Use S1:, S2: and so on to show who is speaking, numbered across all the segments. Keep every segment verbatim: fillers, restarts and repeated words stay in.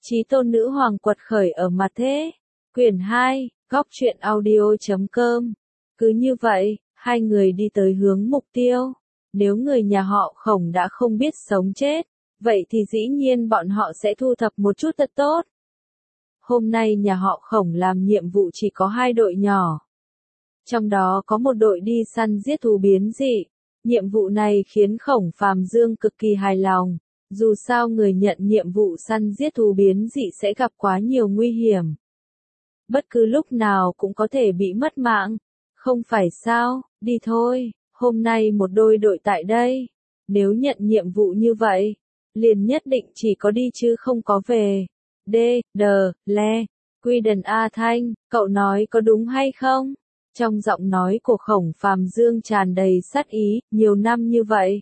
S1: Chí tôn nữ hoàng quật khởi ở mặt thế. Quyển hai, góc truyện audio chấm com. Cứ như vậy, hai người đi tới hướng mục tiêu. Nếu người nhà họ Khổng đã không biết sống chết, vậy thì dĩ nhiên bọn họ sẽ thu thập một chút thật tốt. Hôm nay nhà họ Khổng làm nhiệm vụ chỉ có hai đội nhỏ. Trong đó có một đội đi săn giết thú biến dị. Nhiệm vụ này khiến Khổng Phàm Dương cực kỳ hài lòng. Dù sao người nhận nhiệm vụ săn giết thú biến dị sẽ gặp quá nhiều nguy hiểm. Bất cứ lúc nào cũng có thể bị mất mạng. Không phải sao, đi thôi, hôm nay một đôi đội tại đây. Nếu nhận nhiệm vụ như vậy, liền nhất định chỉ có đi chứ không có về. D, D, Le, Quy Đần A Thanh, cậu nói có đúng hay không? Trong giọng nói của Khổng Phàm Dương tràn đầy sát ý, nhiều năm như vậy.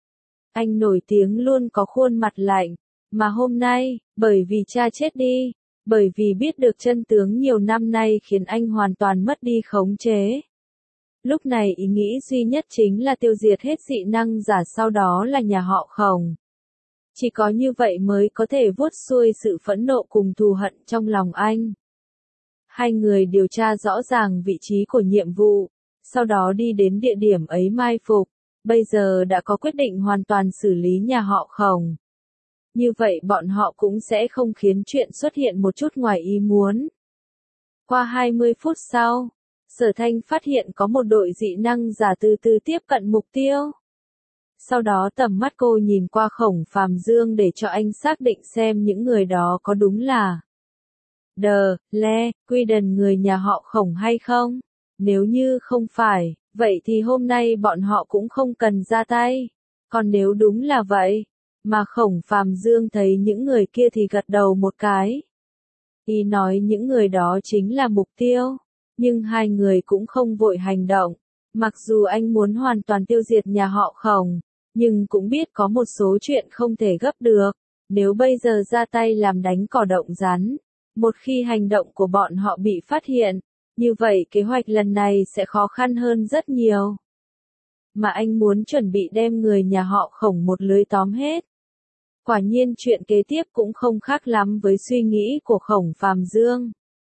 S1: Anh nổi tiếng luôn có khuôn mặt lạnh, mà hôm nay, bởi vì cha chết đi, bởi vì biết được chân tướng nhiều năm nay khiến anh hoàn toàn mất đi khống chế. Lúc này ý nghĩ duy nhất chính là tiêu diệt hết dị năng giả, sau đó là nhà họ Khổng. Chỉ có như vậy mới có thể vuốt xuôi sự phẫn nộ cùng thù hận trong lòng anh. Hai người điều tra rõ ràng vị trí của nhiệm vụ, sau đó đi đến địa điểm ấy mai phục. Bây giờ đã có quyết định hoàn toàn xử lý nhà họ Khổng. Như vậy bọn họ cũng sẽ không khiến chuyện xuất hiện một chút ngoài ý muốn. Qua hai mươi phút sau, Sở Thanh phát hiện có một đội dị năng giả từ từ tiếp cận mục tiêu. Sau đó tầm mắt cô nhìn qua Khổng Phàm Dương để cho anh xác định xem những người đó có đúng là D, Le, Quy Đần người nhà họ Khổng hay không. Nếu như không phải, vậy thì hôm nay bọn họ cũng không cần ra tay. Còn nếu đúng là vậy, mà Khổng Phàm Dương thấy những người kia thì gật đầu một cái. Y nói những người đó chính là mục tiêu, nhưng hai người cũng không vội hành động. Mặc dù anh muốn hoàn toàn tiêu diệt nhà họ Khổng, nhưng cũng biết có một số chuyện không thể gấp được. Nếu bây giờ ra tay làm đánh cỏ động rắn, một khi hành động của bọn họ bị phát hiện, như vậy kế hoạch lần này sẽ khó khăn hơn rất nhiều. Mà anh muốn chuẩn bị đem người nhà họ Khổng một lưới tóm hết. Quả nhiên chuyện kế tiếp cũng không khác lắm với suy nghĩ của Khổng Phàm Dương.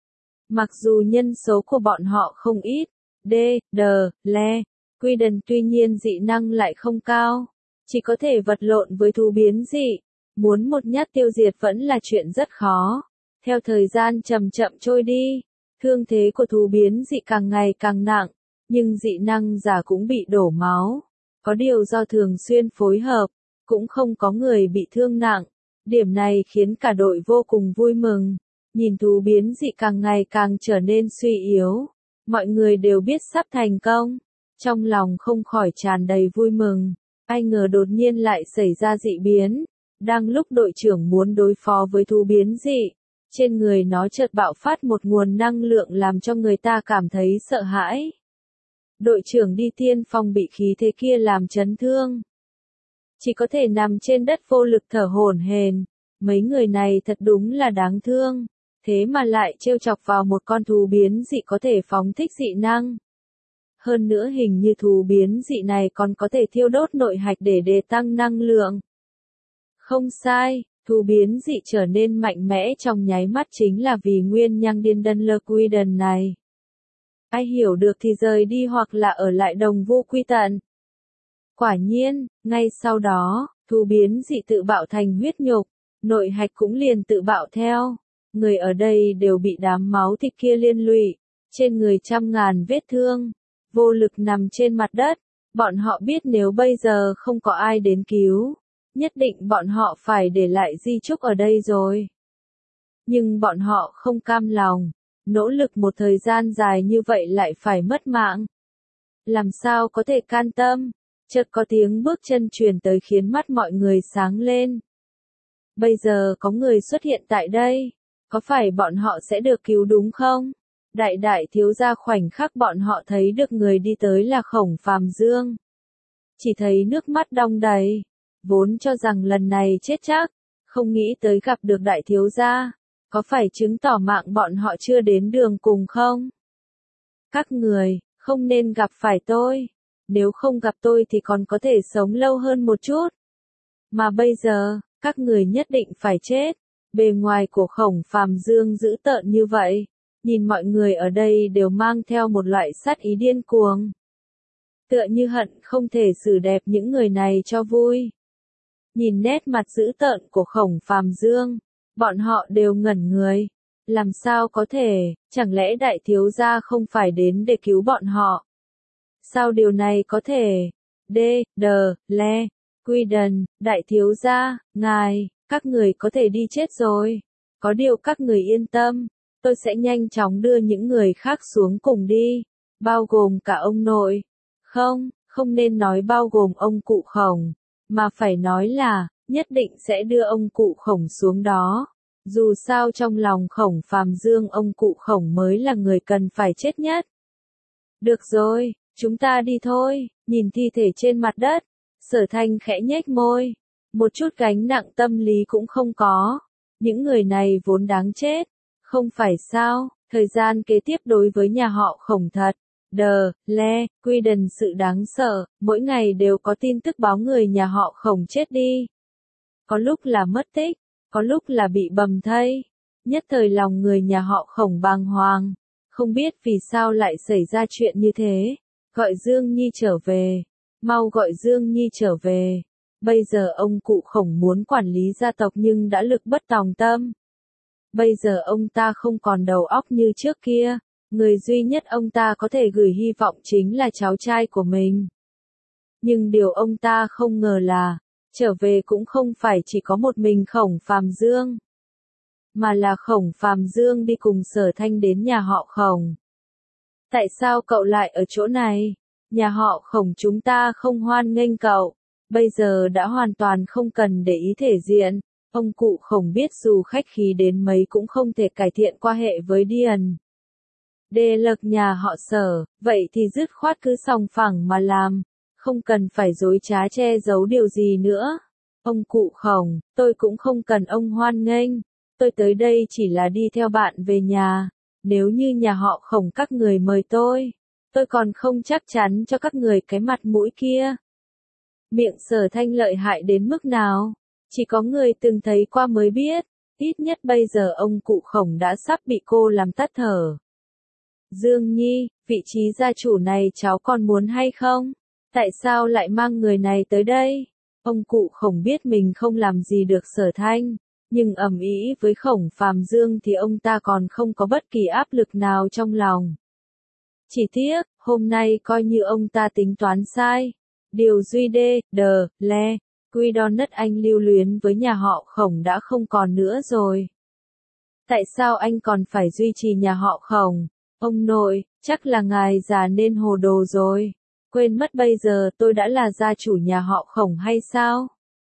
S1: Mặc dù nhân số của bọn họ không ít, D, D, Le, Quy Đần tuy nhiên dị năng lại không cao, chỉ có thể vật lộn với thú biến dị. Muốn một nhát tiêu diệt vẫn là chuyện rất khó. Theo thời gian chậm chậm trôi đi, thương thế của thú biến dị càng ngày càng nặng, nhưng dị năng giả cũng bị đổ máu. Có điều do thường xuyên phối hợp, cũng không có người bị thương nặng. Điểm này khiến cả đội vô cùng vui mừng. Nhìn thú biến dị càng ngày càng trở nên suy yếu, mọi người đều biết sắp thành công. Trong lòng không khỏi tràn đầy vui mừng. Ai ngờ đột nhiên lại xảy ra dị biến. Đang lúc đội trưởng muốn đối phó với thú biến dị, trên người nó chợt bạo phát một nguồn năng lượng làm cho người ta cảm thấy sợ hãi. Đội trưởng đi tiên phong bị khí thế kia làm chấn thương, chỉ có thể nằm trên đất vô lực thở hổn hển. Mấy người này thật đúng là đáng thương, thế mà lại trêu chọc vào một con thú biến dị có thể phóng thích dị năng. Hơn nữa hình như thú biến dị này còn có thể thiêu đốt nội hạch để đề tăng năng lượng. Không sai, thú biến dị trở nên mạnh mẽ trong nháy mắt chính là vì nguyên nhân điên đân lơ quy đần này. Ai hiểu được thì rời đi hoặc là ở lại đồng vô quy tận. Quả nhiên, ngay sau đó, thú biến dị tự bạo thành huyết nhục, nội hạch cũng liền tự bạo theo. Người ở đây đều bị đám máu thịt kia liên lụy, trên người trăm ngàn vết thương, vô lực nằm trên mặt đất. Bọn họ biết nếu bây giờ không có ai đến cứu, nhất định bọn họ phải để lại di chúc ở đây rồi. Nhưng bọn họ không cam lòng, nỗ lực một thời gian dài như vậy lại phải mất mạng. Làm sao có thể can tâm? Chợt có tiếng bước chân truyền tới khiến mắt mọi người sáng lên. Bây giờ có người xuất hiện tại đây, có phải bọn họ sẽ được cứu đúng không? Đại đại thiếu gia khoảnh khắc bọn họ thấy được người đi tới là Khổng Phàm Dương. Chỉ thấy nước mắt đong đầy, vốn cho rằng lần này chết chắc, không nghĩ tới gặp được đại thiếu gia, có phải chứng tỏ mạng bọn họ chưa đến đường cùng không? Các người, không nên gặp phải tôi, nếu không gặp tôi thì còn có thể sống lâu hơn một chút. Mà bây giờ, các người nhất định phải chết, Bề ngoài của Khổng Phàm Dương dữ tợn như vậy, nhìn mọi người ở đây đều mang theo một loại sát ý điên cuồng. Tựa như hận không thể xử đẹp những người này cho vui. Nhìn nét mặt dữ tợn của Khổng Phàm Dương, bọn họ đều ngẩn người. Làm sao có thể, chẳng lẽ đại thiếu gia không phải đến để cứu bọn họ? Sao điều này có thể? D, D, Le, Quy Đần, đại thiếu gia, ngài, các người có thể đi chết rồi. Có điều các người yên tâm, tôi sẽ nhanh chóng đưa những người khác xuống cùng đi, bao gồm cả ông nội. Không, không nên nói bao gồm ông cụ Khổng, mà phải nói là, nhất định sẽ đưa ông cụ Khổng xuống đó. Dù sao trong lòng Khổng Phàm Dương ông cụ Khổng mới là người cần phải chết nhất. Được rồi, chúng ta đi thôi, nhìn thi thể trên mặt đất. Sở Thanh khẽ nhếch môi, một chút gánh nặng tâm lý cũng không có. Những người này vốn đáng chết, không phải sao? Thời gian kế tiếp đối với nhà họ Khổng thật. Đờ, Le, Quy Đần sự đáng sợ, mỗi ngày đều có tin tức báo người nhà họ Khổng chết đi. Có lúc là mất tích, có lúc là bị bầm thây. Nhất thời lòng người nhà họ Khổng bàng hoàng, không biết vì sao lại xảy ra chuyện như thế. Gọi Dương Nhi trở về, mau gọi Dương Nhi trở về. Bây giờ ông cụ Khổng muốn quản lý gia tộc nhưng đã lực bất tòng tâm. Bây giờ ông ta không còn đầu óc như trước kia. Người duy nhất ông ta có thể gửi hy vọng chính là cháu trai của mình. Nhưng điều ông ta không ngờ là, trở về cũng không phải chỉ có một mình Khổng Phàm Dương, mà là Khổng Phàm Dương đi cùng Sở Thanh đến nhà họ Khổng. Tại sao cậu lại ở chỗ này? Nhà họ Khổng chúng ta không hoan nghênh cậu. Bây giờ đã hoàn toàn không cần để ý thể diện. Ông cụ Khổng biết dù khách khí đến mấy cũng không thể cải thiện quan hệ với Điền Đề Lộc nhà họ Sở, vậy thì dứt khoát cứ sòng phẳng mà làm, không cần phải dối trá che giấu điều gì nữa. Ông cụ Khổng, tôi cũng không cần ông hoan nghênh, tôi tới đây chỉ là đi theo bạn về nhà, nếu như nhà họ Khổng các người mời tôi, tôi còn không chắc chắn cho các người cái mặt mũi kia. Miệng Sở Thanh lợi hại đến mức nào, chỉ có người từng thấy qua mới biết, ít nhất bây giờ ông cụ Khổng đã sắp bị cô làm tắt thở. Dương Nhi, vị trí gia chủ này cháu còn muốn hay không? Tại sao lại mang người này tới đây? Ông cụ Khổng biết mình không làm gì được Sở Thanh, nhưng ầm ĩ với Khổng Phàm Dương thì ông ta còn không có bất kỳ áp lực nào trong lòng. Chỉ tiếc, hôm nay coi như ông ta tính toán sai. Điều duy đê, đờ, le, quy đon đất anh lưu luyến với nhà họ Khổng đã không còn nữa rồi. Tại sao anh còn phải duy trì nhà họ Khổng? Ông nội, chắc là ngài già nên hồ đồ rồi. Quên mất bây giờ tôi đã là gia chủ nhà họ Khổng hay sao?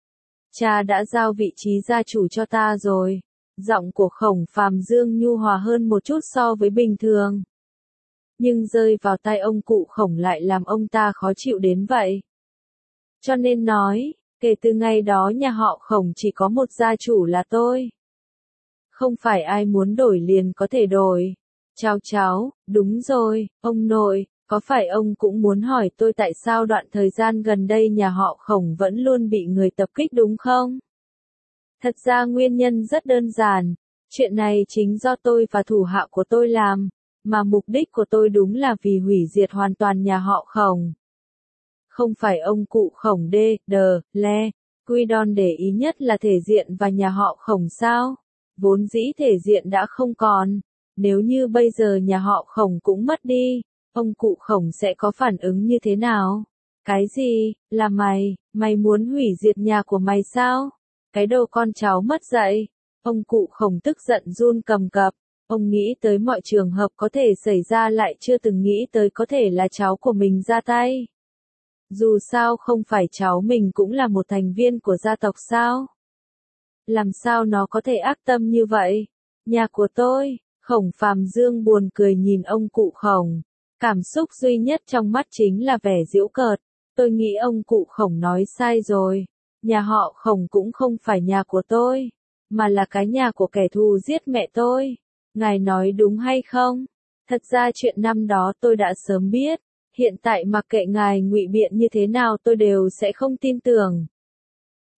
S1: Cha đã giao vị trí gia chủ cho ta rồi. Giọng của Khổng Phàm Dương nhu hòa hơn một chút so với bình thường. Nhưng rơi vào tai ông cụ Khổng lại làm ông ta khó chịu đến vậy. Cho nên nói, kể từ ngày đó nhà họ Khổng chỉ có một gia chủ là tôi. Không phải ai muốn đổi liền có thể đổi. Cháu cháu, đúng rồi, ông nội, có phải ông cũng muốn hỏi tôi tại sao đoạn thời gian gần đây nhà họ Khổng vẫn luôn bị người tập kích đúng không? Thật ra nguyên nhân rất đơn giản, chuyện này chính do tôi và thủ hạ của tôi làm, mà mục đích của tôi đúng là vì hủy diệt hoàn toàn nhà họ Khổng. Không phải ông cụ Khổng đê, đờ, le, quy đon để ý nhất là thể diện và nhà họ Khổng sao? Vốn dĩ thể diện đã không còn. Nếu như bây giờ nhà họ Khổng cũng mất đi, ông cụ Khổng sẽ có phản ứng như thế nào? Cái gì? Là mày? Mày muốn hủy diệt nhà của mày sao? Cái đầu con cháu mất dạy. Ông cụ Khổng tức giận run cầm cập. Ông nghĩ tới mọi trường hợp có thể xảy ra lại chưa từng nghĩ tới có thể là cháu của mình ra tay. Dù sao không phải cháu mình cũng là một thành viên của gia tộc sao? Làm sao nó có thể ác tâm như vậy? Nhà của tôi. Khổng Phàm Dương buồn cười nhìn ông cụ Khổng. Cảm xúc duy nhất trong mắt chính là vẻ giễu cợt. Tôi nghĩ ông cụ Khổng nói sai rồi. Nhà họ Khổng cũng không phải nhà của tôi, mà là cái nhà của kẻ thù giết mẹ tôi. Ngài nói đúng hay không? Thật ra chuyện năm đó tôi đã sớm biết. Hiện tại mặc kệ ngài ngụy biện như thế nào tôi đều sẽ không tin tưởng.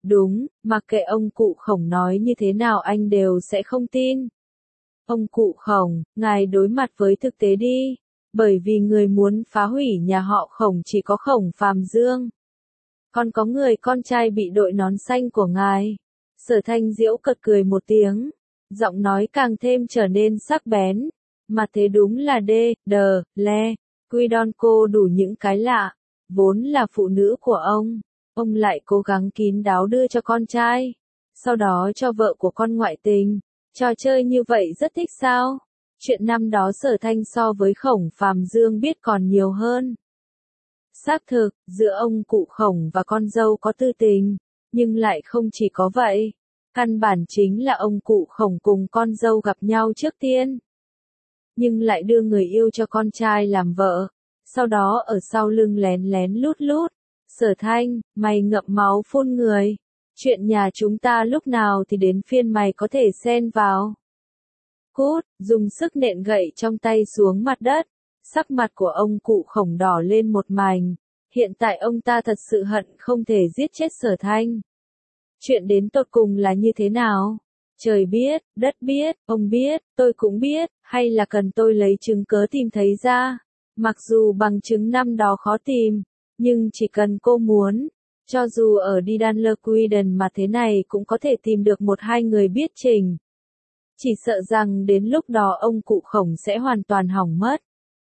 S1: Đúng, mặc kệ ông cụ Khổng nói như thế nào anh đều sẽ không tin. Ông cụ Khổng, ngài đối mặt với thực tế đi, bởi vì người muốn phá hủy nhà họ Khổng chỉ có Khổng Phàm Dương. Còn có người con trai bị đội nón xanh của ngài. Sở Thanh Diễu cợt cười một tiếng, giọng nói càng thêm trở nên sắc bén. Mà thế đúng là đê, đờ, le, Quy Đon cô đủ những cái lạ, vốn là phụ nữ của ông. Ông lại cố gắng kín đáo đưa cho con trai, sau đó cho vợ của con ngoại tình. Trò chơi như vậy rất thích sao? Chuyện năm đó Sở Thanh so với Khổng Phàm Dương biết còn nhiều hơn. Xác thực, giữa ông cụ Khổng và con dâu có tư tình, nhưng lại không chỉ có vậy. Căn bản chính là ông cụ Khổng cùng con dâu gặp nhau trước tiên, nhưng lại đưa người yêu cho con trai làm vợ, sau đó ở sau lưng lén lén lút lút. Sở Thanh, mày ngậm máu phun người. Chuyện nhà chúng ta lúc nào thì đến phiên mày có thể xen vào. Cút, dùng sức nện gậy trong tay xuống mặt đất. Sắc mặt của ông cụ Khổng đỏ lên một mảnh. Hiện tại ông ta thật sự hận không thể giết chết Sở Thanh. Chuyện đến tột cùng là như thế nào? Trời biết, đất biết, ông biết, tôi cũng biết, hay là cần tôi lấy chứng cớ tìm thấy ra? Mặc dù bằng chứng năm đó khó tìm, nhưng chỉ cần cô muốn, cho dù ở Didan Queden mà thế này cũng có thể tìm được một hai người biết trình. Chỉ sợ rằng đến lúc đó ông cụ Khổng sẽ hoàn toàn hỏng mất.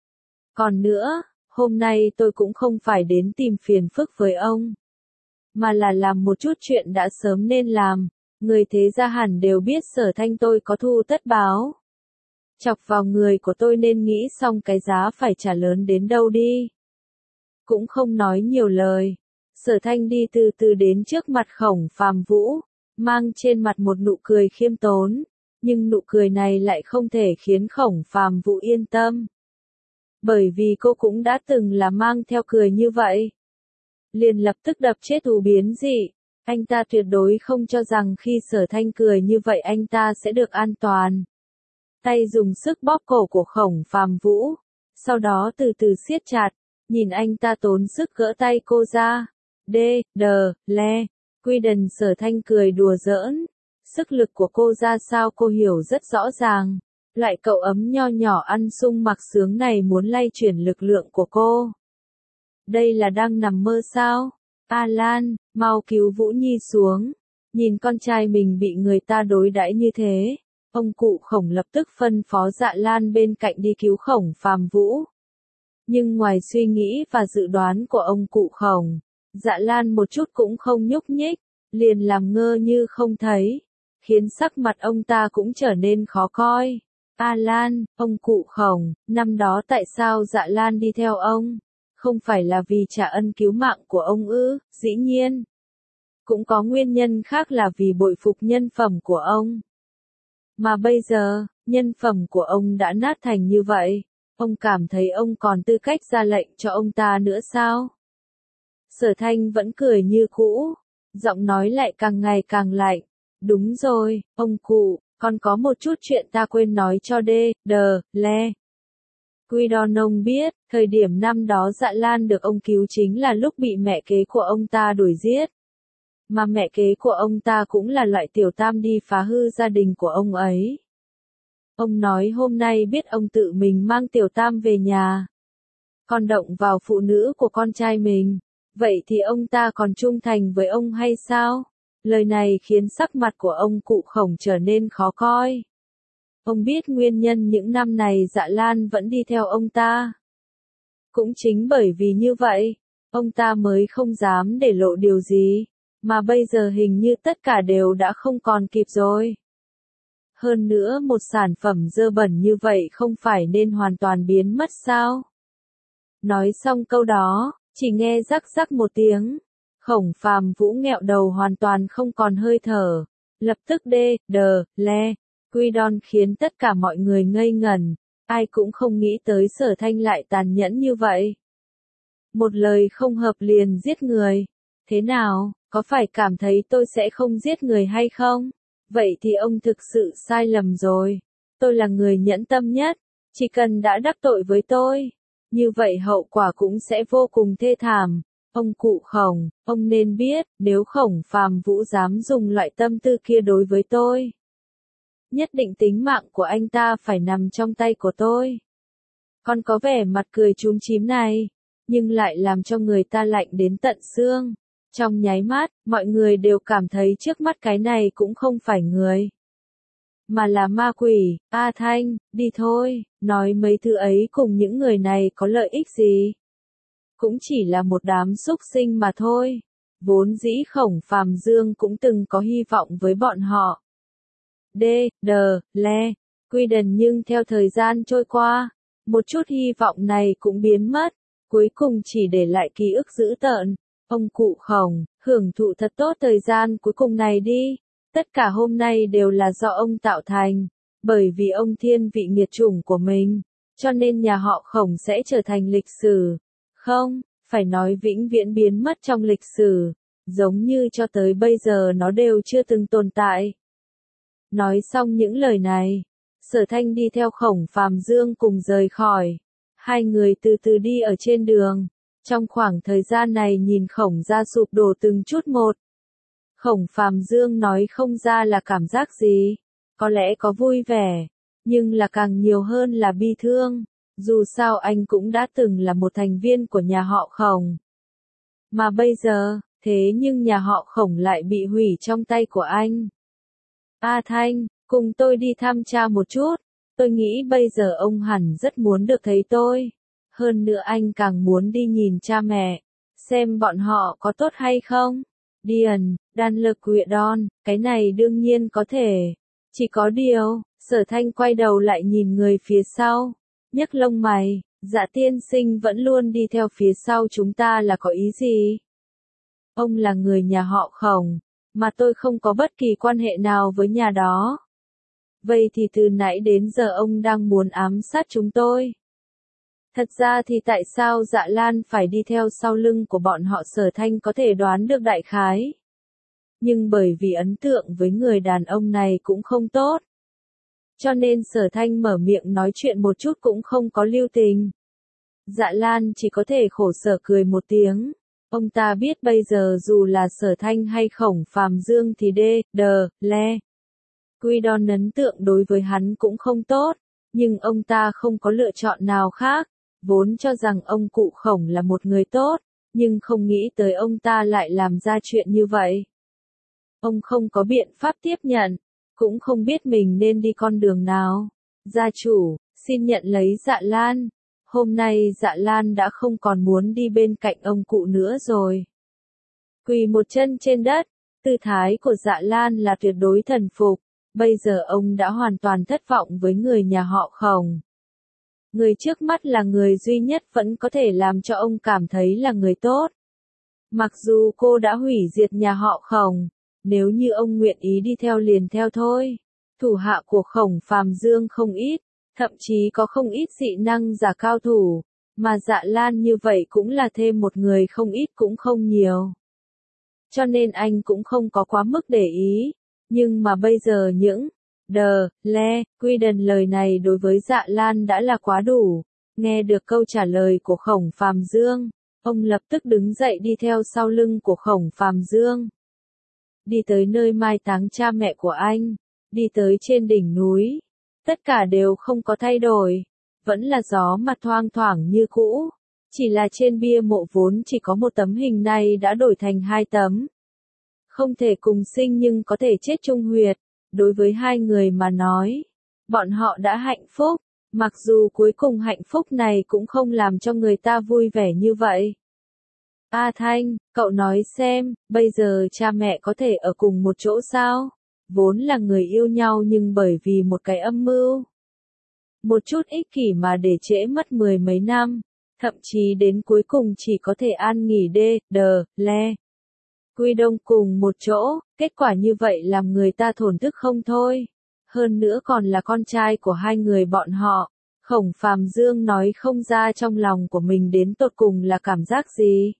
S1: Còn nữa, hôm nay tôi cũng không phải đến tìm phiền phức với ông, mà là làm một chút chuyện đã sớm nên làm. Người thế gia hẳn đều biết Sở Thanh tôi có thù tất báo. Chọc vào người của tôi nên nghĩ xong cái giá phải trả lớn đến đâu đi. Cũng không nói nhiều lời. Sở Thanh đi từ từ đến trước mặt Khổng Phàm Vũ, mang trên mặt một nụ cười khiêm tốn, nhưng nụ cười này lại không thể khiến Khổng Phàm Vũ yên tâm. Bởi vì cô cũng đã từng là mang theo cười như vậy. Liền lập tức đập chết thù biến dị. Anh ta tuyệt đối không cho rằng khi Sở Thanh cười như vậy anh ta sẽ được an toàn. Tay dùng sức bóp cổ của Khổng Phàm Vũ, sau đó từ từ siết chặt, nhìn anh ta tốn sức gỡ tay cô ra. Đê, đờ, le, Queden. Sở Thanh cười đùa giỡn. Sức lực của cô ra sao cô hiểu rất rõ ràng. Loại cậu ấm nho nhỏ ăn sung mặc sướng này muốn lay chuyển lực lượng của cô. Đây là đang nằm mơ sao? Alan, mau cứu Vũ Nhi xuống. Nhìn con trai mình bị người ta đối đãi như thế, ông cụ Khổng lập tức phân phó Dạ Lan bên cạnh đi cứu Khổng Phàm Vũ. Nhưng ngoài suy nghĩ và dự đoán của ông cụ Khổng, Dạ Lan một chút cũng không nhúc nhích, liền làm ngơ như không thấy, khiến sắc mặt ông ta cũng trở nên khó coi. Alan, ông cụ Khổng, năm đó tại sao Dạ Lan đi theo ông? Không phải là vì trả ân cứu mạng của ông ư? Dĩ nhiên. Cũng có nguyên nhân khác là vì bội phục nhân phẩm của ông. Mà bây giờ, nhân phẩm của ông đã nát thành như vậy, ông cảm thấy ông còn tư cách ra lệnh cho ông ta nữa sao? Sở Thanh vẫn cười như cũ, giọng nói lại càng ngày càng lạnh. Đúng rồi, ông cụ, còn có một chút chuyện ta quên nói cho đê, đờ, le. Quy Đon ông biết, thời điểm năm đó Dạ Lan được ông cứu chính là lúc bị mẹ kế của ông ta đuổi giết. Mà mẹ kế của ông ta cũng là loại tiểu tam đi phá hư gia đình của ông ấy. Ông nói hôm nay biết ông tự mình mang tiểu tam về nhà, còn động vào phụ nữ của con trai mình. Vậy thì ông ta còn trung thành với ông hay sao? Lời này khiến sắc mặt của ông cụ Khổng trở nên khó coi. Ông biết nguyên nhân những năm này Dạ Lan vẫn đi theo ông ta. Cũng chính bởi vì như vậy, ông ta mới không dám để lộ điều gì, mà bây giờ hình như tất cả đều đã không còn kịp rồi. Hơn nữa một sản phẩm dơ bẩn như vậy không phải nên hoàn toàn biến mất sao? Nói xong câu đó, chỉ nghe rắc rắc một tiếng, Khổng Phàm Vũ nghẹo đầu hoàn toàn không còn hơi thở, lập tức đê, đờ, le, Quy Đon khiến tất cả mọi người ngây ngẩn, ai cũng không nghĩ tới Sở Thanh lại tàn nhẫn như vậy. Một lời không hợp liền giết người. Thế nào, có phải cảm thấy tôi sẽ không giết người hay không? Vậy thì ông thực sự sai lầm rồi. Tôi là người nhẫn tâm nhất, chỉ cần đã đắc tội với tôi, như vậy hậu quả cũng sẽ vô cùng thê thảm. Ông cụ Khổng, ông nên biết, nếu Khổng Phàm Vũ dám dùng loại tâm tư kia đối với tôi, nhất định tính mạng của anh ta phải nằm trong tay của tôi. Con có vẻ mặt cười chúm chím này, nhưng lại làm cho người ta lạnh đến tận xương. Trong nháy mắt, mọi người đều cảm thấy trước mắt cái này cũng không phải người, mà là ma quỷ. A Thanh, đi thôi, nói mấy thứ ấy cùng những người này có lợi ích gì? Cũng chỉ là một đám súc sinh mà thôi. Vốn dĩ Khổng Phàm Dương cũng từng có hy vọng với bọn họ. D, D, Le, Quy Đần, nhưng theo thời gian trôi qua, một chút hy vọng này cũng biến mất, cuối cùng chỉ để lại ký ức dữ tợn. Ông cụ Khổng, hưởng thụ thật tốt thời gian cuối cùng này đi. Tất cả hôm nay đều là do ông tạo thành, bởi vì ông thiên vị nghiệt chủng của mình, cho nên nhà họ Khổng sẽ trở thành lịch sử. Không, phải nói vĩnh viễn biến mất trong lịch sử, giống như cho tới bây giờ nó đều chưa từng tồn tại. Nói xong những lời này, Sở Thanh đi theo Khổng Phàm Dương cùng rời khỏi. Hai người từ từ đi ở trên đường. Trong khoảng thời gian này nhìn Khổng gia sụp đổ từng chút một. Khổng Phàm Dương nói không ra là cảm giác gì. Có lẽ có vui vẻ, nhưng là càng nhiều hơn là bi thương. Dù sao anh cũng đã từng là một thành viên của nhà họ Khổng. Mà bây giờ, thế nhưng nhà họ Khổng lại bị hủy trong tay của anh. A Thanh, cùng tôi đi thăm cha một chút. Tôi nghĩ bây giờ ông hẳn rất muốn được thấy tôi. Hơn nữa anh càng muốn đi nhìn cha mẹ, xem bọn họ có tốt hay không. Điền, Đan Lực Quệ Đon, cái này đương nhiên có thể. Chỉ có điều, Sở Thanh quay đầu lại nhìn người phía sau, nhấc lông mày, Dạ tiên sinh vẫn luôn đi theo phía sau chúng ta là có ý gì? Ông là người nhà họ Khổng, mà tôi không có bất kỳ quan hệ nào với nhà đó. Vậy thì từ nãy đến giờ ông đang muốn ám sát chúng tôi. Thật ra thì tại sao Dạ Lan phải đi theo sau lưng của bọn họ? Sở Thanh có thể đoán được đại khái. Nhưng bởi vì ấn tượng với người đàn ông này cũng không tốt, cho nên Sở Thanh mở miệng nói chuyện một chút cũng không có lưu tình. Dạ Lan chỉ có thể khổ sở cười một tiếng. Ông ta biết bây giờ dù là Sở Thanh hay Khổng Phàm Dương thì đê, đờ, le. Quy Đon ấn tượng đối với hắn cũng không tốt, nhưng ông ta không có lựa chọn nào khác. Vốn cho rằng ông cụ Khổng là một người tốt, nhưng không nghĩ tới ông ta lại làm ra chuyện như vậy. Ông không có biện pháp tiếp nhận, cũng không biết mình nên đi con đường nào. Gia chủ, xin nhận lấy Dạ Lan. Hôm nay Dạ Lan đã không còn muốn đi bên cạnh ông cụ nữa rồi. Quỳ một chân trên đất, tư thái của Dạ Lan là tuyệt đối thần phục. Bây giờ ông đã hoàn toàn thất vọng với người nhà họ Khổng. Người trước mắt là người duy nhất vẫn có thể làm cho ông cảm thấy là người tốt. Mặc dù cô đã hủy diệt nhà họ Khổng, nếu như ông nguyện ý đi theo liền theo thôi. Thủ hạ của Khổng Phàm Dương không ít, thậm chí có không ít dị năng giả cao thủ, mà Dạ Lan như vậy cũng là thêm một người không ít cũng không nhiều. Cho nên anh cũng không có quá mức để ý, nhưng mà bây giờ những đờ, le, quy đần lời này đối với Dạ Lan đã là quá đủ. Nghe được câu trả lời của Khổng Phàm Dương, ông lập tức đứng dậy đi theo sau lưng của Khổng Phàm Dương. Đi tới nơi mai táng cha mẹ của anh, đi tới trên đỉnh núi. Tất cả đều không có thay đổi, vẫn là gió mặt thoang thoảng như cũ. Chỉ là trên bia mộ vốn chỉ có một tấm hình này đã đổi thành hai tấm. Không thể cùng sinh nhưng có thể chết chung huyệt. Đối với hai người mà nói, bọn họ đã hạnh phúc, mặc dù cuối cùng hạnh phúc này cũng không làm cho người ta vui vẻ như vậy. A Thanh, cậu nói xem, bây giờ cha mẹ có thể ở cùng một chỗ sao? Vốn là người yêu nhau nhưng bởi vì một cái âm mưu, một chút ích kỷ mà để trễ mất mười mấy năm, thậm chí đến cuối cùng chỉ có thể an nghỉ đê, đờ, le. Quy Đông cùng một chỗ, kết quả như vậy làm người ta thổn thức không thôi. Hơn nữa còn là con trai của hai người bọn họ. Khổng Phàm Dương nói không ra trong lòng của mình đến tột cùng là cảm giác gì.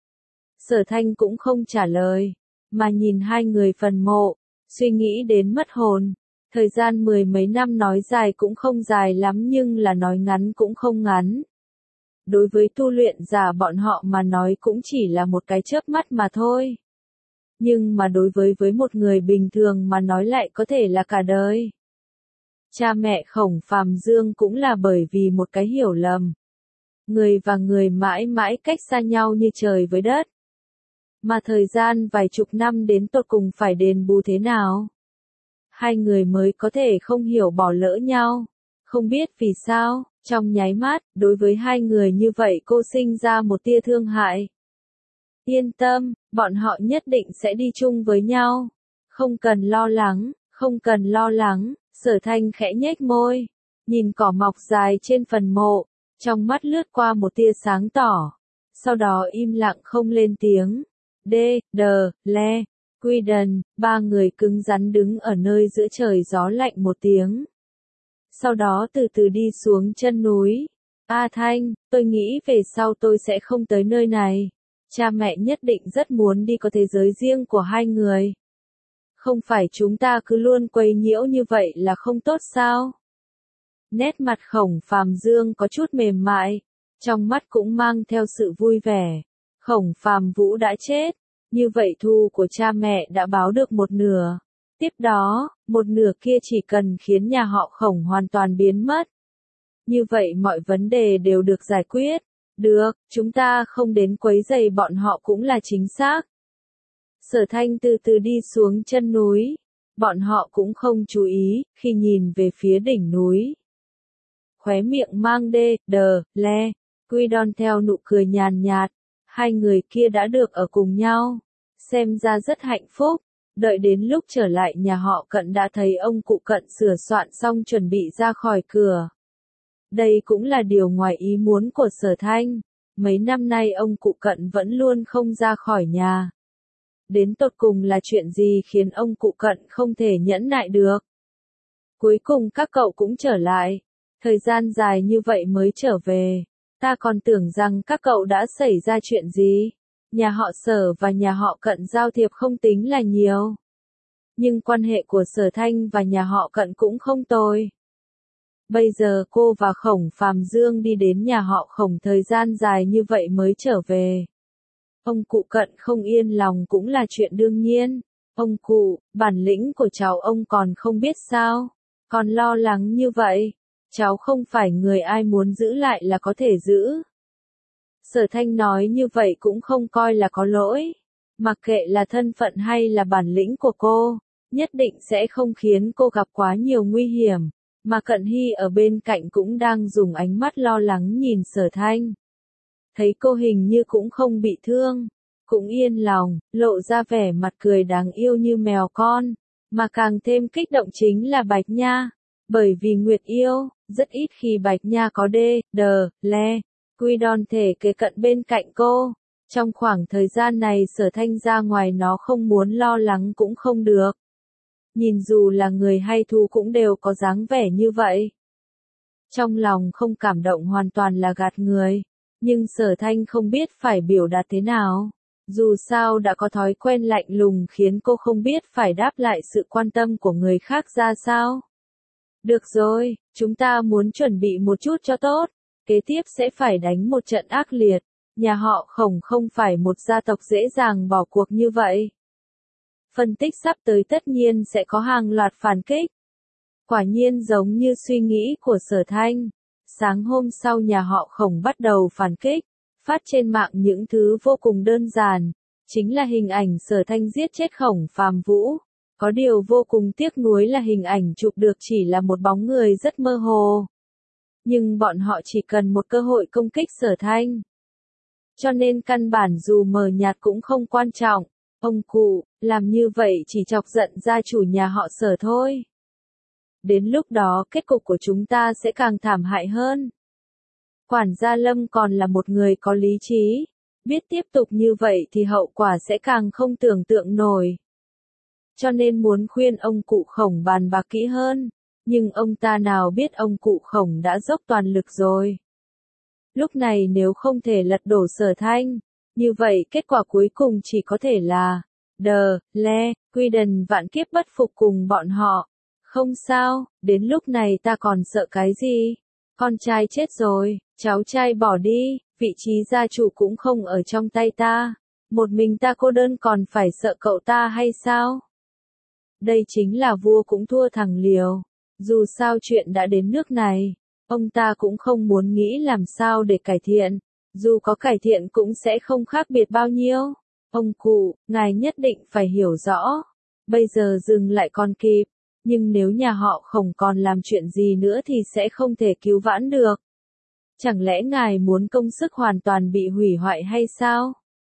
S1: Sở Thanh cũng không trả lời, mà nhìn hai người phần mộ, suy nghĩ đến mất hồn. Thời gian mười mấy năm nói dài cũng không dài lắm nhưng là nói ngắn cũng không ngắn. đối với tu luyện giả bọn họ mà nói cũng chỉ là một cái chớp mắt mà thôi. Nhưng mà đối với với một người bình thường mà nói lại có thể là cả đời. Cha mẹ Khổng Phàm Dương cũng là bởi vì một cái hiểu lầm. Người và người mãi mãi cách xa nhau như trời với đất. Mà thời gian vài chục năm đến tột cùng phải đền bù thế nào? Hai người mới có thể không hiểu bỏ lỡ nhau. Không biết vì sao, trong nháy mắt, đối với hai người như vậy cô sinh ra một tia thương hại. Yên tâm, bọn họ nhất định sẽ đi chung với nhau. Không cần lo lắng, không cần lo lắng, Sở Thanh khẽ nhếch môi. Nhìn cỏ mọc dài trên phần mộ, trong mắt lướt qua một tia sáng tỏ. Sau đó im lặng không lên tiếng. D, D, Le, Quy Đần, ba người cứng rắn đứng ở nơi giữa trời gió lạnh một tiếng. Sau đó từ từ đi xuống chân núi. A Thanh, tôi nghĩ về sau tôi sẽ không tới nơi này. Cha mẹ nhất định rất muốn đi có thế giới riêng của hai người. Không phải chúng ta cứ luôn quấy nhiễu như vậy là không tốt sao? Nét mặt Khổng Phàm Dương có chút mềm mại, trong mắt cũng mang theo sự vui vẻ. Khổng Phàm Vũ đã chết, như vậy thù của cha mẹ đã báo được một nửa. Tiếp đó, một nửa kia chỉ cần khiến nhà họ Khổng hoàn toàn biến mất. Như vậy mọi vấn đề đều được giải quyết. Được, chúng ta không đến quấy rầy bọn họ cũng là chính xác. Sở Thanh từ từ đi xuống chân núi. Bọn họ cũng không chú ý, khi nhìn về phía đỉnh núi. Khóe miệng mang đê, đờ, le, Quy Đon theo nụ cười nhàn nhạt. Hai người kia đã được ở cùng nhau. Xem ra rất hạnh phúc. Đợi đến lúc trở lại nhà họ Cận đã thấy ông cụ Cận sửa soạn xong chuẩn bị ra khỏi cửa. Đây cũng là điều ngoài ý muốn của Sở Thanh. Mấy năm nay ông cụ Cận vẫn luôn không ra khỏi nhà. Đến tột cùng là chuyện gì khiến ông cụ Cận không thể nhẫn nại được? Cuối cùng các cậu cũng trở lại. Thời gian dài như vậy mới trở về. Ta còn tưởng rằng các cậu đã xảy ra chuyện gì. Nhà họ Sở và nhà họ Cận giao thiệp không tính là nhiều. Nhưng quan hệ của Sở Thanh và nhà họ Cận cũng không tồi. Bây giờ cô và Khổng Phàm Dương đi đến nhà họ Khổng thời gian dài như vậy mới trở về. Ông cụ Cận không yên lòng cũng là chuyện đương nhiên. Ông cụ, bản lĩnh của cháu ông còn không biết sao. Còn lo lắng như vậy. Cháu không phải người ai muốn giữ lại là có thể giữ. Sở Thanh nói như vậy cũng không coi là có lỗi. Mặc kệ là thân phận hay là bản lĩnh của cô, nhất định sẽ không khiến cô gặp quá nhiều nguy hiểm. Mà Cận Hy ở bên cạnh cũng đang dùng ánh mắt lo lắng nhìn Sở Thanh. Thấy cô hình như cũng không bị thương, cũng yên lòng, lộ ra vẻ mặt cười đáng yêu như mèo con. Mà càng thêm kích động chính là Bạch Nha. Bởi vì Nguyệt yêu, rất ít khi Bạch Nha có đê, đờ, le, Quy Đon thể kế cận bên cạnh cô. Trong khoảng thời gian này Sở Thanh ra ngoài nó không muốn lo lắng cũng không được. Nhìn dù là người hay thú cũng đều có dáng vẻ như vậy. Trong lòng không cảm động hoàn toàn là gạt người. Nhưng Sở Thanh không biết phải biểu đạt thế nào. Dù sao đã có thói quen lạnh lùng khiến cô không biết phải đáp lại sự quan tâm của người khác ra sao. Được rồi, chúng ta muốn chuẩn bị một chút cho tốt. Kế tiếp sẽ phải đánh một trận ác liệt. Nhà họ Khổng không phải một gia tộc dễ dàng bỏ cuộc như vậy. Phân tích sắp tới tất nhiên sẽ có hàng loạt phản kích. Quả nhiên giống như suy nghĩ của Sở Thanh. Sáng hôm sau nhà họ Khổng bắt đầu phản kích. Phát trên mạng những thứ vô cùng đơn giản. Chính là hình ảnh Sở Thanh giết chết Khổng Phàm Vũ. Có điều vô cùng tiếc nuối là hình ảnh chụp được chỉ là một bóng người rất mơ hồ. Nhưng bọn họ chỉ cần một cơ hội công kích Sở Thanh. Cho nên căn bản dù mờ nhạt cũng không quan trọng. Ông cụ, làm như vậy chỉ chọc giận gia chủ nhà họ Sở thôi. Đến lúc đó kết cục của chúng ta sẽ càng thảm hại hơn. Quản gia Lâm còn là một người có lý trí. Biết tiếp tục như vậy thì hậu quả sẽ càng không tưởng tượng nổi. Cho nên muốn khuyên ông cụ Khổng bàn bạc kỹ hơn. Nhưng ông ta nào biết ông cụ Khổng đã dốc toàn lực rồi. Lúc này nếu không thể lật đổ Sở Thanh, như vậy kết quả cuối cùng chỉ có thể là đờ, le, Quy Đần vạn kiếp bất phục cùng bọn họ. Không sao, đến lúc này ta còn sợ cái gì? Con trai chết rồi, cháu trai bỏ đi, vị trí gia chủ cũng không ở trong tay ta. Một mình ta cô đơn còn phải sợ cậu ta hay sao? Đây chính là vua cũng thua thằng liều. Dù sao chuyện đã đến nước này, ông ta cũng không muốn nghĩ làm sao để cải thiện. Dù có cải thiện cũng sẽ không khác biệt bao nhiêu. Ông cụ, ngài nhất định phải hiểu rõ. Bây giờ dừng lại còn kịp. Nhưng nếu nhà họ Khổng còn làm chuyện gì nữa thì sẽ không thể cứu vãn được. Chẳng lẽ ngài muốn công sức hoàn toàn bị hủy hoại hay sao?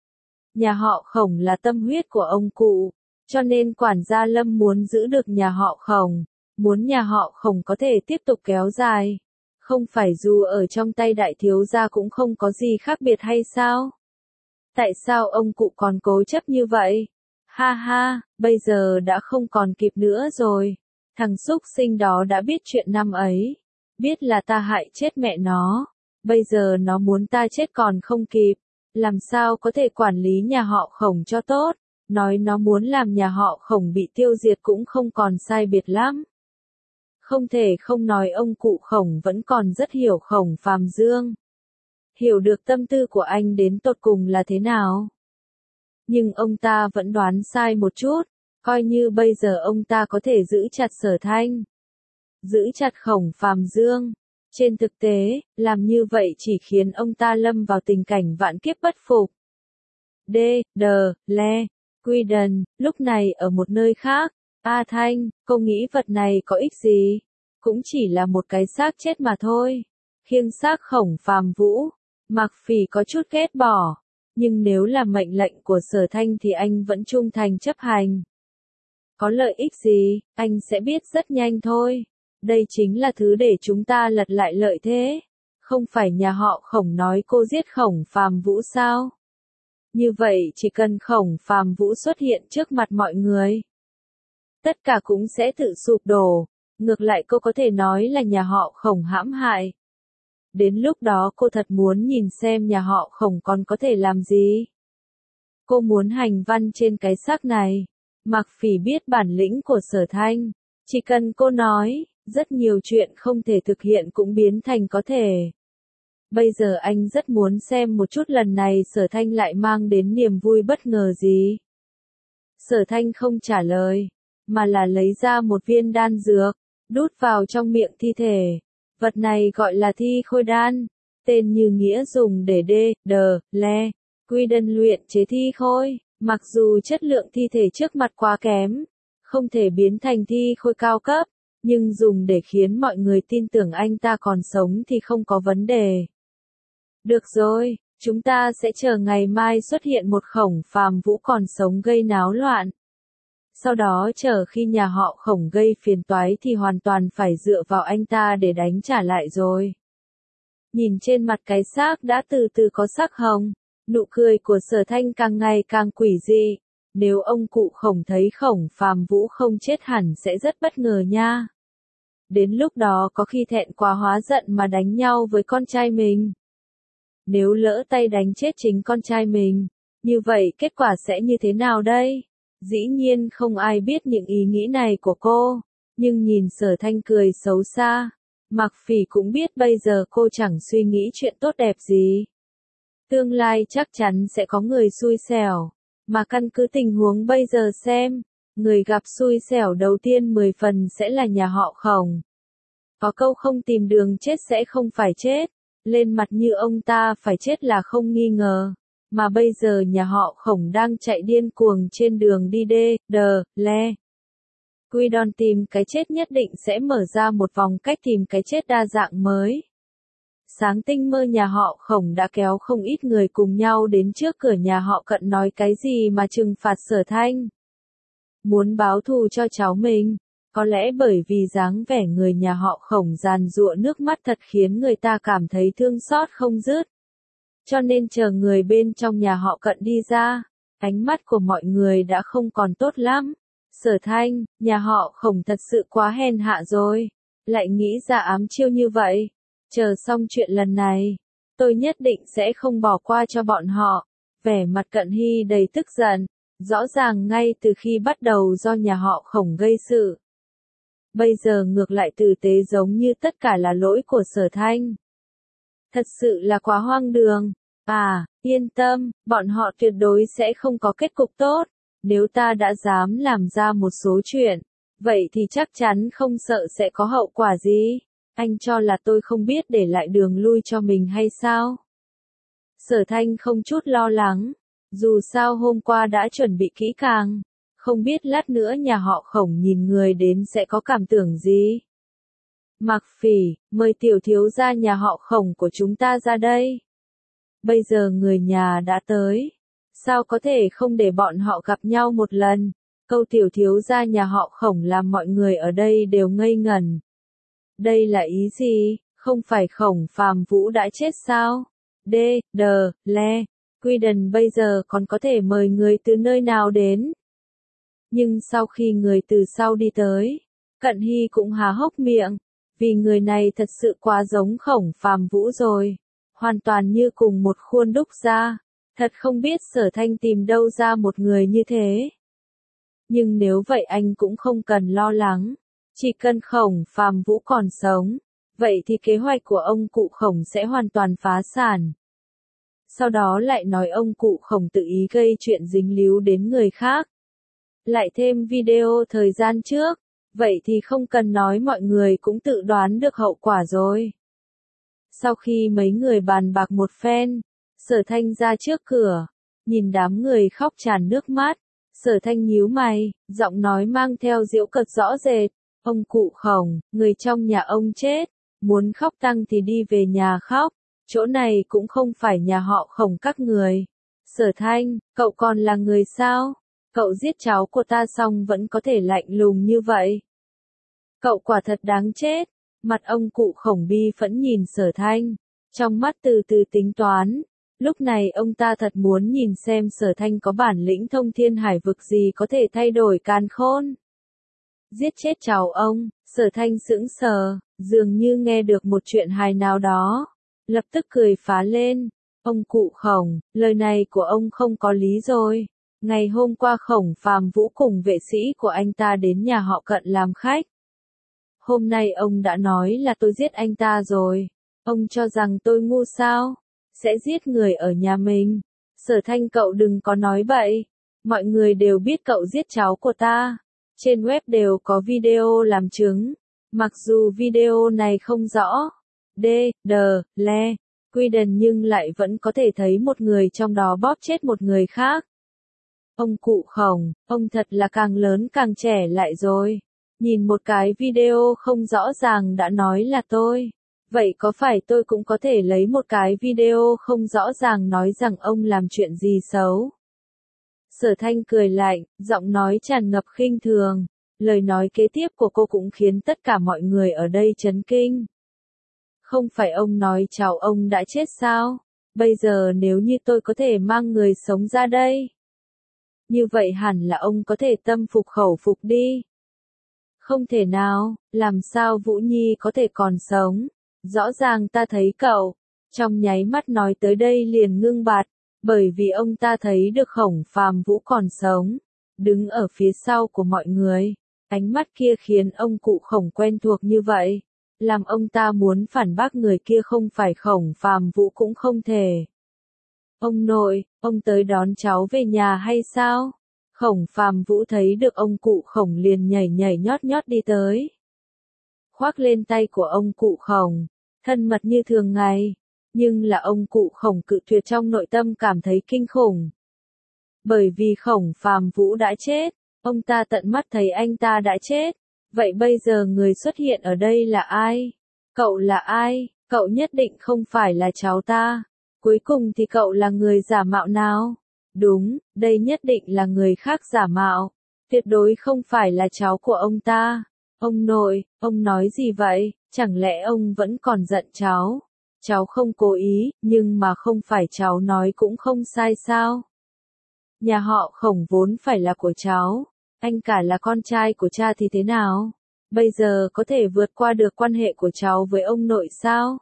S1: Nhà họ Khổng là tâm huyết của ông cụ, cho nên quản gia Lâm muốn giữ được nhà họ Khổng, muốn nhà họ Khổng có thể tiếp tục kéo dài. Không phải dù ở trong tay đại thiếu gia cũng không có gì khác biệt hay sao? Tại sao ông cụ còn cố chấp như vậy? Ha ha, bây giờ đã không còn kịp nữa rồi. Thằng súc sinh đó đã biết chuyện năm ấy. Biết là ta hại chết mẹ nó. Bây giờ nó muốn ta chết còn không kịp. Làm sao có thể quản lý nhà họ Khổng cho tốt? Nói nó muốn làm nhà họ Khổng bị tiêu diệt cũng không còn sai biệt lắm. Không thể không nói ông cụ Khổng vẫn còn rất hiểu Khổng Phàm Dương. Hiểu được tâm tư của anh đến tột cùng là thế nào. Nhưng ông ta vẫn đoán sai một chút, coi như bây giờ ông ta có thể giữ chặt Sở Thanh. Giữ chặt Khổng Phàm Dương. Trên thực tế, làm như vậy chỉ khiến ông ta lâm vào tình cảnh vạn kiếp bất phục. D. D. Le. Quy Đần, lúc này ở một nơi khác. A Thanh, cô nghĩ vật này có ích gì? Cũng chỉ là một cái xác chết mà thôi. Khiêng xác Khổng Phàm Vũ. Mạc Phỉ có chút ghét bỏ. Nhưng nếu là mệnh lệnh của Sở Thanh thì anh vẫn trung thành chấp hành. Có lợi ích gì, anh sẽ biết rất nhanh thôi. Đây chính là thứ để chúng ta lật lại lợi thế. Không phải nhà họ Khổng nói cô giết Khổng Phàm Vũ sao? Như vậy chỉ cần Khổng Phàm Vũ xuất hiện trước mặt mọi người, tất cả cũng sẽ tự sụp đổ. Ngược lại cô có thể nói là nhà họ Khổng hãm hại. Đến lúc đó cô thật muốn nhìn xem nhà họ Khổng còn có thể làm gì. Cô muốn hành văn trên cái xác này. Mạc Phỉ biết bản lĩnh của Sở Thanh. Chỉ cần cô nói, rất nhiều chuyện không thể thực hiện cũng biến thành có thể. Bây giờ anh rất muốn xem một chút lần này Sở Thanh lại mang đến niềm vui bất ngờ gì. Sở Thanh không trả lời, mà là lấy ra một viên đan dược, đút vào trong miệng thi thể. Vật này gọi là thi khôi đan, tên như nghĩa dùng để đê, đờ, le, quy đân luyện chế thi khôi. Mặc dù chất lượng thi thể trước mặt quá kém, không thể biến thành thi khôi cao cấp, nhưng dùng để khiến mọi người tin tưởng anh ta còn sống thì không có vấn đề. Được rồi, chúng ta sẽ chờ ngày mai xuất hiện một Khổng Phàm Vũ còn sống gây náo loạn. Sau đó chờ khi nhà họ Khổng gây phiền toái thì hoàn toàn phải dựa vào anh ta để đánh trả lại rồi. Nhìn trên mặt cái xác đã từ từ có sắc hồng, nụ cười của Sở Thanh càng ngày càng quỷ dị. Nếu ông cụ Khổng thấy Khổng Phàm Vũ không chết hẳn sẽ rất bất ngờ nha. Đến lúc đó có khi thẹn quá hóa giận mà đánh nhau với con trai mình. Nếu lỡ tay đánh chết chính con trai mình, như vậy kết quả sẽ như thế nào đây? Dĩ nhiên không ai biết những ý nghĩ này của cô, nhưng nhìn Sở Thanh cười xấu xa, Mạc Phỉ cũng biết bây giờ cô chẳng suy nghĩ chuyện tốt đẹp gì. Tương lai chắc chắn sẽ có người xui xẻo, mà căn cứ tình huống bây giờ xem, người gặp xui xẻo đầu tiên mười phần sẽ là nhà họ Khổng. Có câu không tìm đường chết sẽ không phải chết, lên mặt như ông ta phải chết là không nghi ngờ. Mà bây giờ nhà họ Khổng đang chạy điên cuồng trên đường đi đê, đờ, le. Quy Đon tìm cái chết nhất định sẽ mở ra một vòng cách tìm cái chết đa dạng mới. Sáng tinh mơ nhà họ Khổng đã kéo không ít người cùng nhau đến trước cửa nhà họ Cận nói cái gì mà trừng phạt Sở Thanh. Muốn báo thù cho cháu mình, có lẽ bởi vì dáng vẻ người nhà họ Khổng giàn giụa nước mắt thật khiến người ta cảm thấy thương xót không dứt. Cho nên chờ người bên trong nhà họ Cận đi ra, ánh mắt của mọi người đã không còn tốt lắm. Sở Thanh, nhà họ Khổng thật sự quá hèn hạ rồi, lại nghĩ ra ám chiêu như vậy. Chờ xong chuyện lần này, tôi nhất định sẽ không bỏ qua cho bọn họ. Vẻ mặt Cận Hy đầy tức giận, rõ ràng ngay từ khi bắt đầu do nhà họ Khổng gây sự. Bây giờ ngược lại tử tế giống như tất cả là lỗi của Sở Thanh. Thật sự là quá hoang đường. À, yên tâm, bọn họ tuyệt đối sẽ không có kết cục tốt. Nếu ta đã dám làm ra một số chuyện, vậy thì chắc chắn không sợ sẽ có hậu quả gì. Anh cho là tôi không biết để lại đường lui cho mình hay sao? Sở Thanh không chút lo lắng. Dù sao hôm qua đã chuẩn bị kỹ càng. Không biết lát nữa nhà họ Khổng nhìn người đến sẽ có cảm tưởng gì. Mạc Phỉ, mời tiểu thiếu gia nhà họ Khổng của chúng ta ra đây. Bây giờ người nhà đã tới. Sao có thể không để bọn họ gặp nhau một lần? Câu tiểu thiếu gia nhà họ Khổng làm mọi người ở đây đều ngây ngẩn. Đây là ý gì? Không phải Khổng Phàm Vũ đã chết sao? D, D, Le, Quy Đần bây giờ còn có thể mời người từ nơi nào đến? Nhưng sau khi người từ sau đi tới, Cận Hy cũng há hốc miệng, vì người này thật sự quá giống Khổng Phàm Vũ rồi, hoàn toàn như cùng một khuôn đúc ra, thật không biết Sở Thanh tìm đâu ra một người như thế. Nhưng nếu vậy anh cũng không cần lo lắng, chỉ cần Khổng Phàm Vũ còn sống, vậy thì kế hoạch của ông cụ Khổng sẽ hoàn toàn phá sản. Sau đó lại nói ông cụ Khổng tự ý gây chuyện dính líu đến người khác. Lại thêm video thời gian trước, vậy thì không cần nói mọi người cũng tự đoán được hậu quả rồi. Sau khi mấy người bàn bạc một phen, Sở Thanh ra trước cửa, nhìn đám người khóc tràn nước mắt, Sở Thanh nhíu mày, giọng nói mang theo giễu cợt rõ rệt, ông cụ Khổng, người trong nhà ông chết, muốn khóc tăng thì đi về nhà khóc, chỗ này cũng không phải nhà họ Khổng các người. Sở Thanh, cậu còn là người sao? Cậu giết cháu của ta xong vẫn có thể lạnh lùng như vậy. Cậu quả thật đáng chết. Mặt ông cụ Khổng bi phẫn nhìn Sở Thanh, trong mắt từ từ tính toán. Lúc này ông ta thật muốn nhìn xem Sở Thanh có bản lĩnh thông thiên hải vực gì có thể thay đổi càn khôn. Giết chết cháu ông, Sở Thanh sững sờ, dường như nghe được một chuyện hài nào đó. Lập tức cười phá lên. Ông cụ Khổng, lời này của ông không có lý rồi. Ngày hôm qua Khổng Phàm Vũ cùng vệ sĩ của anh ta đến nhà họ Cận làm khách. Hôm nay ông đã nói là tôi giết anh ta rồi. Ông cho rằng tôi ngu sao? Sẽ giết người ở nhà mình. Sở Thanh cậu đừng có nói bậy. Mọi người đều biết cậu giết cháu của ta. Trên web đều có video làm chứng. Mặc dù video này không rõ. D, D, Le, Quy Đần nhưng lại vẫn có thể thấy một người trong đó bóp chết một người khác. Ông cụ Khổng, ông thật là càng lớn càng trẻ lại rồi. Nhìn một cái video không rõ ràng đã nói là tôi. Vậy có phải tôi cũng có thể lấy một cái video không rõ ràng nói rằng ông làm chuyện gì xấu? Sở Thanh cười lạnh, giọng nói tràn ngập khinh thường. Lời nói kế tiếp của cô cũng khiến tất cả mọi người ở đây chấn kinh. Không phải ông nói cháu ông đã chết sao? Bây giờ nếu như tôi có thể mang người sống ra đây. Như vậy hẳn là ông có thể tâm phục khẩu phục đi. Không thể nào, làm sao Vũ Nhi có thể còn sống? Rõ ràng ta thấy cậu. Trong nháy mắt nói tới đây liền ngưng bặt, bởi vì ông ta thấy được Khổng Phàm Vũ còn sống, đứng ở phía sau của mọi người. Ánh mắt kia khiến ông cụ Khổng quen thuộc như vậy, làm ông ta muốn phản bác người kia không phải Khổng Phàm Vũ cũng không thể. Ông nội, ông tới đón cháu về nhà hay sao? Khổng Phàm Vũ thấy được ông cụ Khổng liền nhảy nhảy nhót nhót đi tới. Khoác lên tay của ông cụ Khổng, thân mật như thường ngày, nhưng là ông cụ Khổng cự tuyệt trong nội tâm cảm thấy kinh khủng. Bởi vì Khổng Phàm Vũ đã chết, ông ta tận mắt thấy anh ta đã chết, vậy bây giờ người xuất hiện ở đây là ai? Cậu là ai? Cậu nhất định không phải là cháu ta. Cuối cùng thì cậu là người giả mạo nào? Đúng, đây nhất định là người khác giả mạo. Tuyệt đối không phải là cháu của ông ta. Ông nội, ông nói gì vậy? Chẳng lẽ ông vẫn còn giận cháu? Cháu không cố ý, nhưng mà không phải cháu nói cũng không sai sao? Nhà họ Khổng vốn phải là của cháu. Anh cả là con trai của cha thì thế nào? Bây giờ có thể vượt qua được quan hệ của cháu với ông nội sao?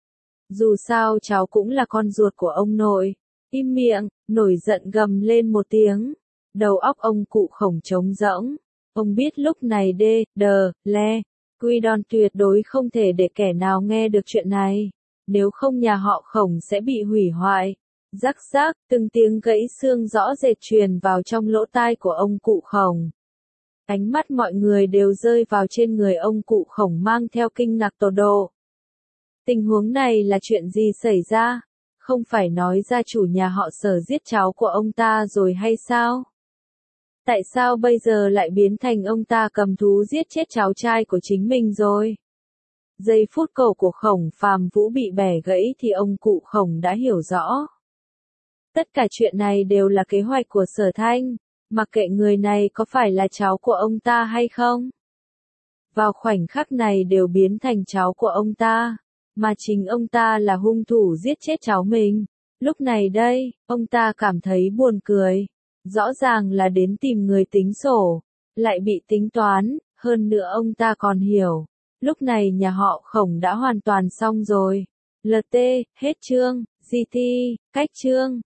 S1: Dù sao cháu cũng là con ruột của ông nội. Im miệng, nổi giận gầm lên một tiếng. Đầu óc ông cụ Khổng trống rỗng. Ông biết lúc này D, D, Le, Quy Đon tuyệt đối không thể để kẻ nào nghe được chuyện này. nếu không nhà họ Khổng sẽ bị hủy hoại. Rắc rắc, từng tiếng gãy xương rõ rệt truyền vào trong lỗ tai của ông cụ Khổng. Ánh mắt mọi người đều rơi vào trên người ông cụ Khổng mang theo kinh ngạc tột độ. Tình huống này là chuyện gì xảy ra? Không phải nói gia chủ nhà họ Sở giết cháu của ông ta rồi hay sao? Tại sao bây giờ lại biến thành ông ta cầm thú giết chết cháu trai của chính mình rồi? Giây phút cổ của Khổng Phàm Vũ bị bẻ gãy thì ông cụ Khổng đã hiểu rõ. Tất cả chuyện này đều là kế hoạch của Sở Thanh, mặc kệ người này có phải là cháu của ông ta hay không. Vào khoảnh khắc này đều biến thành cháu của ông ta, mà chính ông ta là hung thủ giết chết cháu mình. Lúc này đây, ông ta cảm thấy buồn cười. Rõ ràng là đến tìm người tính sổ, lại bị tính toán, hơn nữa ông ta còn hiểu. Lúc này nhà họ Khổng đã hoàn toàn xong rồi. lờ tê, hết chương, giê tê, cách chương.